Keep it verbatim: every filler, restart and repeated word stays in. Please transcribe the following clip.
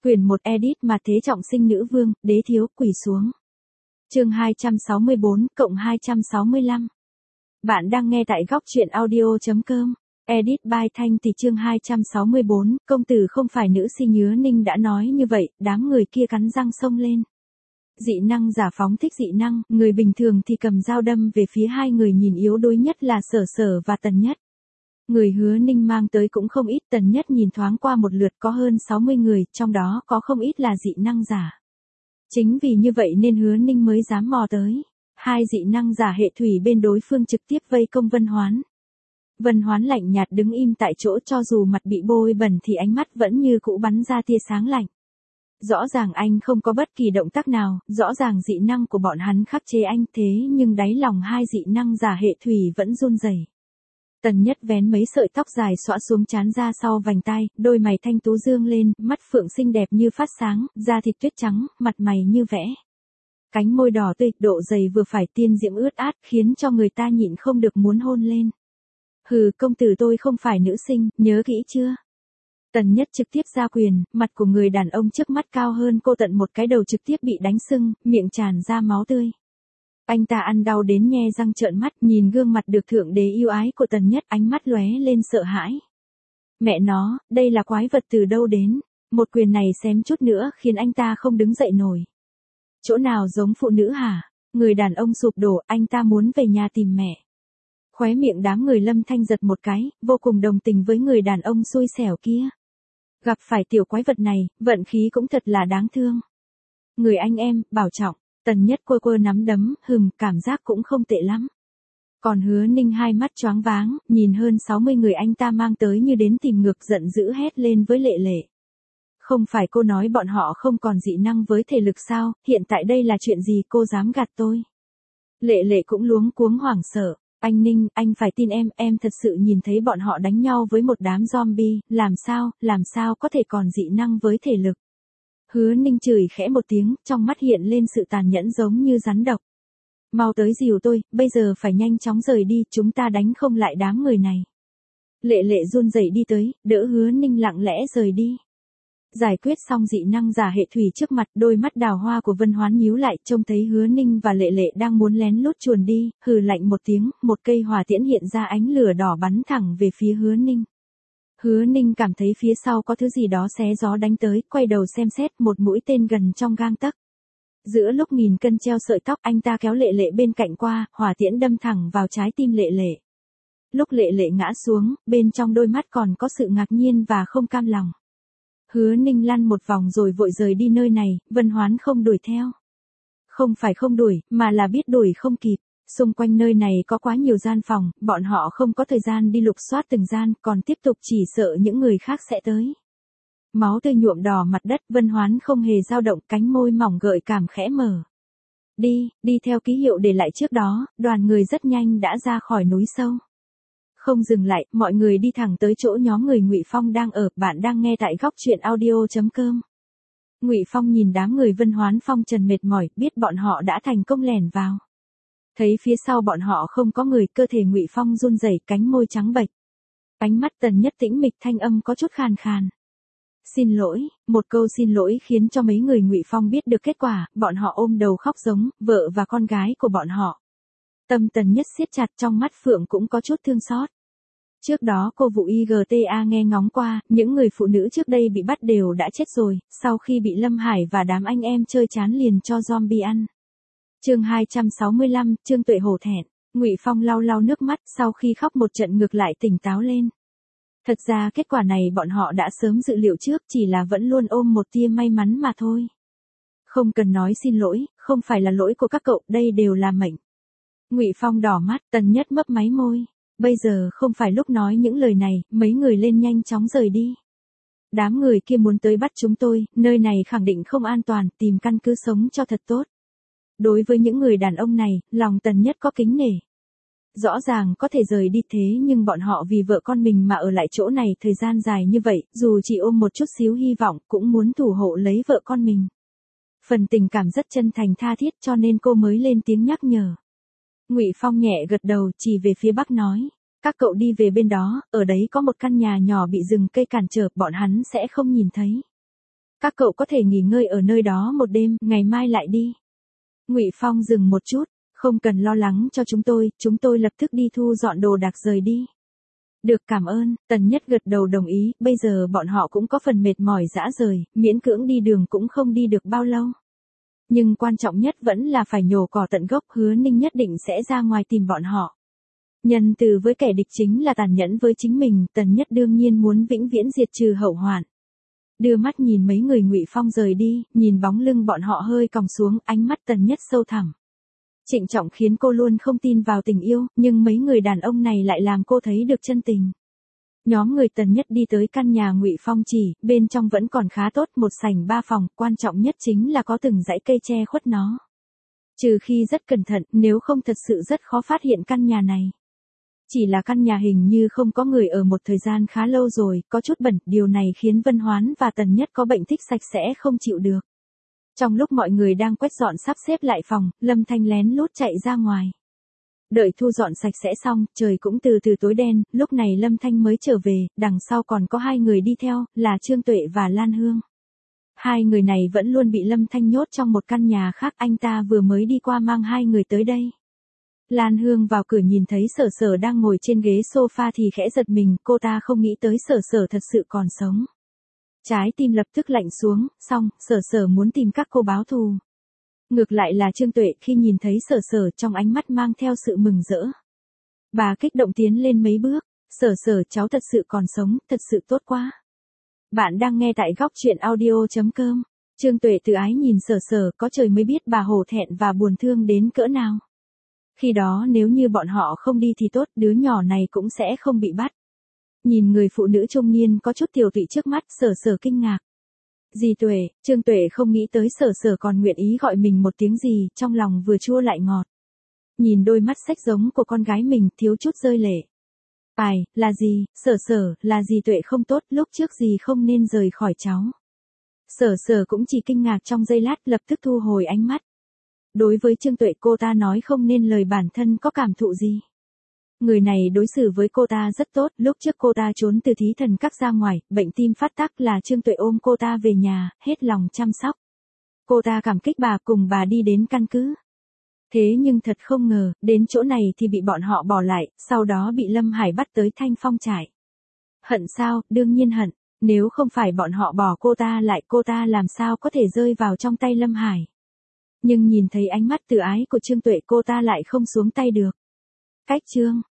Quyển một edit mà thế trọng sinh nữ vương, đế thiếu, quỳ xuống. Chương hai trăm sáu mươi bốn, cộng hai trăm sáu mươi lăm. Bạn đang nghe tại góc truyện audio chấm com. Edit by Thanh thì chương hai trăm sáu mươi bốn, công tử không phải nữ si nhớ ninh đã nói như vậy, đám người kia cắn răng xông lên. Dị năng giả phóng thích dị năng, người bình thường thì cầm dao đâm về phía hai người nhìn yếu đuối nhất là Sở Sở và Tần Nhất. Người Hứa Ninh mang tới cũng không ít, Tần Nhất nhìn thoáng qua một lượt có hơn sáu mươi người, trong đó có không ít là dị năng giả. Chính vì như vậy nên Hứa Ninh mới dám mò tới. Hai dị năng giả hệ thủy bên đối phương trực tiếp vây công Vân Hoán. Vân Hoán lạnh nhạt đứng im tại chỗ, cho dù mặt bị bôi bẩn thì ánh mắt vẫn như cũ bắn ra tia sáng lạnh. Rõ ràng anh không có bất kỳ động tác nào, rõ ràng dị năng của bọn hắn khắc chế anh, thế nhưng đáy lòng hai dị năng giả hệ thủy vẫn run rẩy. Tần Nhất vén mấy sợi tóc dài xõa xuống trán ra sau vành tai, đôi mày thanh tú dương lên, mắt phượng xinh đẹp như phát sáng, da thịt tuyết trắng, mặt mày như vẽ. Cánh môi đỏ tươi, độ dày vừa phải, tiên diễm ướt át, khiến cho người ta nhịn không được muốn hôn lên. Hừ, công tử tôi không phải nữ sinh, nhớ kỹ chưa? Tần Nhất trực tiếp ra quyền, mặt của người đàn ông trước mắt cao hơn cô tận một cái, đầu trực tiếp bị đánh sưng, miệng tràn ra máu tươi. Anh ta ăn đau đến nhe răng trợn mắt, nhìn gương mặt được thượng đế yêu ái của Tần Nhất, ánh mắt lóe lên sợ hãi. Mẹ nó, đây là quái vật từ đâu đến? Một quyền này xém chút nữa khiến anh ta không đứng dậy nổi. Chỗ nào giống phụ nữ hả? Người đàn ông sụp đổ, anh ta muốn về nhà tìm mẹ. Khóe miệng đám người Lâm Thanh giật một cái, vô cùng đồng tình với người đàn ông xui xẻo kia. Gặp phải tiểu quái vật này, vận khí cũng thật là đáng thương. Người anh em, bảo trọng. Tần Nhất quơ quơ nắm đấm, hừm, cảm giác cũng không tệ lắm. Còn Hứa Ninh hai mắt choáng váng, nhìn hơn sáu mươi người anh ta mang tới như đến tìm ngược, giận dữ hét lên với Lệ Lệ. Không phải cô nói bọn họ không còn dị năng với thể lực sao, hiện tại đây là chuyện gì, cô dám gạt tôi? Lệ Lệ cũng luống cuống hoảng sợ. Anh Ninh, anh phải tin em, em thật sự nhìn thấy bọn họ đánh nhau với một đám zombie, làm sao, làm sao có thể còn dị năng với thể lực. Hứa Ninh chửi khẽ một tiếng, trong mắt hiện lên sự tàn nhẫn giống như rắn độc. Mau tới dìu tôi, bây giờ phải nhanh chóng rời đi, chúng ta đánh không lại đám người này. Lệ Lệ run rẩy đi tới, đỡ Hứa Ninh lặng lẽ rời đi. Giải quyết xong dị năng giả hệ thủy trước mặt, đôi mắt đào hoa của Vân Hoán nhíu lại, trông thấy Hứa Ninh và Lệ Lệ đang muốn lén lút chuồn đi, hừ lạnh một tiếng, một cây hỏa tiễn hiện ra ánh lửa đỏ bắn thẳng về phía Hứa Ninh. Hứa Ninh cảm thấy phía sau có thứ gì đó xé gió đánh tới, quay đầu xem xét, một mũi tên gần trong gang tấc. Giữa lúc nghìn cân treo sợi tóc, anh ta kéo Lệ Lệ bên cạnh qua, hỏa tiễn đâm thẳng vào trái tim Lệ Lệ. Lúc Lệ Lệ ngã xuống, bên trong đôi mắt còn có sự ngạc nhiên và không cam lòng. Hứa Ninh lăn một vòng rồi vội rời đi nơi này, Vân Hoán không đuổi theo. Không phải không đuổi, mà là biết đuổi không kịp. Xung quanh nơi này có quá nhiều gian phòng, bọn họ không có thời gian đi lục soát từng gian, còn tiếp tục chỉ sợ những người khác sẽ tới. Máu tươi nhuộm đỏ mặt đất, Vân Hoán không hề dao động, cánh môi mỏng gợi cảm khẽ mở. Đi, đi theo ký hiệu để lại trước đó, đoàn người rất nhanh đã ra khỏi núi sâu. Không dừng lại, mọi người đi thẳng tới chỗ nhóm người Ngụy Phong đang ở, bạn đang nghe tại góc truyện audio chấm com. Ngụy Phong nhìn đám người Vân Hoán phong trần mệt mỏi, biết bọn họ đã thành công lẻn vào. Thấy phía sau bọn họ không có người, cơ thể Ngụy Phong run rẩy, cánh môi trắng bệch. Ánh mắt Tần Nhất tĩnh mịch, thanh âm có chút khàn khàn. Xin lỗi, một câu xin lỗi khiến cho mấy người Ngụy Phong biết được kết quả, bọn họ ôm đầu khóc giống, vợ và con gái của bọn họ. Tâm Tần Nhất siết chặt, trong mắt Phượng cũng có chút thương xót. Trước đó cô vụ i giê tê a nghe ngóng qua, những người phụ nữ trước đây bị bắt đều đã chết rồi, sau khi bị Lâm Hải và đám anh em chơi chán liền cho zombie ăn. Chương hai trăm sáu mươi lăm, Trương Tuệ hổ thẹn. Ngụy Phong lau lau nước mắt, sau khi khóc một trận ngược lại tỉnh táo lên. Thật ra kết quả này bọn họ đã sớm dự liệu trước, chỉ là vẫn luôn ôm một tia may mắn mà thôi. Không cần nói xin lỗi, không phải là lỗi của các cậu, đây đều là mệnh. Ngụy Phong đỏ mắt, Tần Nhất mấp máy môi. Bây giờ không phải lúc nói những lời này, mấy người lên nhanh chóng rời đi. Đám người kia muốn tới bắt chúng tôi, nơi này khẳng định không an toàn, tìm căn cứ sống cho thật tốt. Đối với những người đàn ông này, lòng Tần Nhất có kính nể. Rõ ràng có thể rời đi thế nhưng bọn họ vì vợ con mình mà ở lại chỗ này thời gian dài như vậy, dù chỉ ôm một chút xíu hy vọng cũng muốn thủ hộ lấy vợ con mình. Phần tình cảm rất chân thành tha thiết cho nên cô mới lên tiếng nhắc nhở. Ngụy Phong nhẹ gật đầu, chỉ về phía bắc nói, các cậu đi về bên đó, ở đấy có một căn nhà nhỏ bị rừng cây cản trở, bọn hắn sẽ không nhìn thấy. Các cậu có thể nghỉ ngơi ở nơi đó một đêm, ngày mai lại đi. Ngụy Phong dừng một chút, không cần lo lắng cho chúng tôi, chúng tôi lập tức đi thu dọn đồ đạc rời đi. Được, cảm ơn, Tần Nhất gật đầu đồng ý, bây giờ bọn họ cũng có phần mệt mỏi rã rời, miễn cưỡng đi đường cũng không đi được bao lâu. Nhưng quan trọng nhất vẫn là phải nhổ cỏ tận gốc, Hứa Ninh nhất định sẽ ra ngoài tìm bọn họ. Nhân từ với kẻ địch chính là tàn nhẫn với chính mình, Tần Nhất đương nhiên muốn vĩnh viễn diệt trừ hậu hoạn. Đưa mắt nhìn mấy người Ngụy Phong rời đi, nhìn bóng lưng bọn họ hơi còng xuống, ánh mắt Tần Nhất sâu thẳm. Trịnh trọng khiến cô luôn không tin vào tình yêu, nhưng mấy người đàn ông này lại làm cô thấy được chân tình. Nhóm người Tần Nhất đi tới căn nhà Ngụy Phong chỉ, bên trong vẫn còn khá tốt, một sảnh ba phòng, quan trọng nhất chính là có từng dãy cây che khuất nó. Trừ khi rất cẩn thận, nếu không thật sự rất khó phát hiện căn nhà này. Chỉ là căn nhà hình như không có người ở một thời gian khá lâu rồi, có chút bẩn, điều này khiến Vân Hoán và Tần Nhất có bệnh thích sạch sẽ không chịu được. Trong lúc mọi người đang quét dọn sắp xếp lại phòng, Lâm Thanh lén lút chạy ra ngoài. Đợi thu dọn sạch sẽ xong, trời cũng từ từ tối đen, lúc này Lâm Thanh mới trở về, đằng sau còn có hai người đi theo, là Trương Tuệ và Lan Hương. Hai người này vẫn luôn bị Lâm Thanh nhốt trong một căn nhà khác, anh ta vừa mới đi qua mang hai người tới đây. Lan Hương vào cửa nhìn thấy Sở Sở đang ngồi trên ghế sofa thì khẽ giật mình, cô ta không nghĩ tới Sở Sở thật sự còn sống. Trái tim lập tức lạnh xuống, xong, Sở Sở muốn tìm các cô báo thù. Ngược lại là Trương Tuệ khi nhìn thấy Sở Sở trong ánh mắt mang theo sự mừng rỡ. Bà kích động tiến lên mấy bước, Sở Sở cháu thật sự còn sống, thật sự tốt quá. Bạn đang nghe tại góc truyện audio chấm com. Trương Tuệ tự ái nhìn Sở Sở, có trời mới biết bà hổ thẹn và buồn thương đến cỡ nào. Khi đó nếu như bọn họ không đi thì tốt, đứa nhỏ này cũng sẽ không bị bắt. Nhìn người phụ nữ trung niên có chút tiểu tụy trước mắt, Sở Sở kinh ngạc. Dì Tuệ, Trương Tuệ không nghĩ tới Sở Sở còn nguyện ý gọi mình một tiếng gì, trong lòng vừa chua lại ngọt. Nhìn đôi mắt xách giống của con gái mình, thiếu chút rơi lệ. Ai, là gì, Sở Sở, là dì Tuệ không tốt, lúc trước dì không nên rời khỏi cháu. Sở Sở cũng chỉ kinh ngạc trong giây lát, lập tức thu hồi ánh mắt. Đối với Trương Tuệ, cô ta nói không nên lời bản thân có cảm thụ gì. Người này đối xử với cô ta rất tốt, lúc trước cô ta trốn từ thí thần các ra ngoài, bệnh tim phát tác là Trương Tuệ ôm cô ta về nhà, hết lòng chăm sóc. Cô ta cảm kích bà, cùng bà đi đến căn cứ. Thế nhưng thật không ngờ, đến chỗ này thì bị bọn họ bỏ lại, sau đó bị Lâm Hải bắt tới Thanh Phong trại. Hận sao, đương nhiên hận, nếu không phải bọn họ bỏ cô ta lại, cô ta làm sao có thể rơi vào trong tay Lâm Hải. Nhưng nhìn thấy ánh mắt từ ái của Trương Tuệ, cô ta lại không xuống tay được. Cách Trương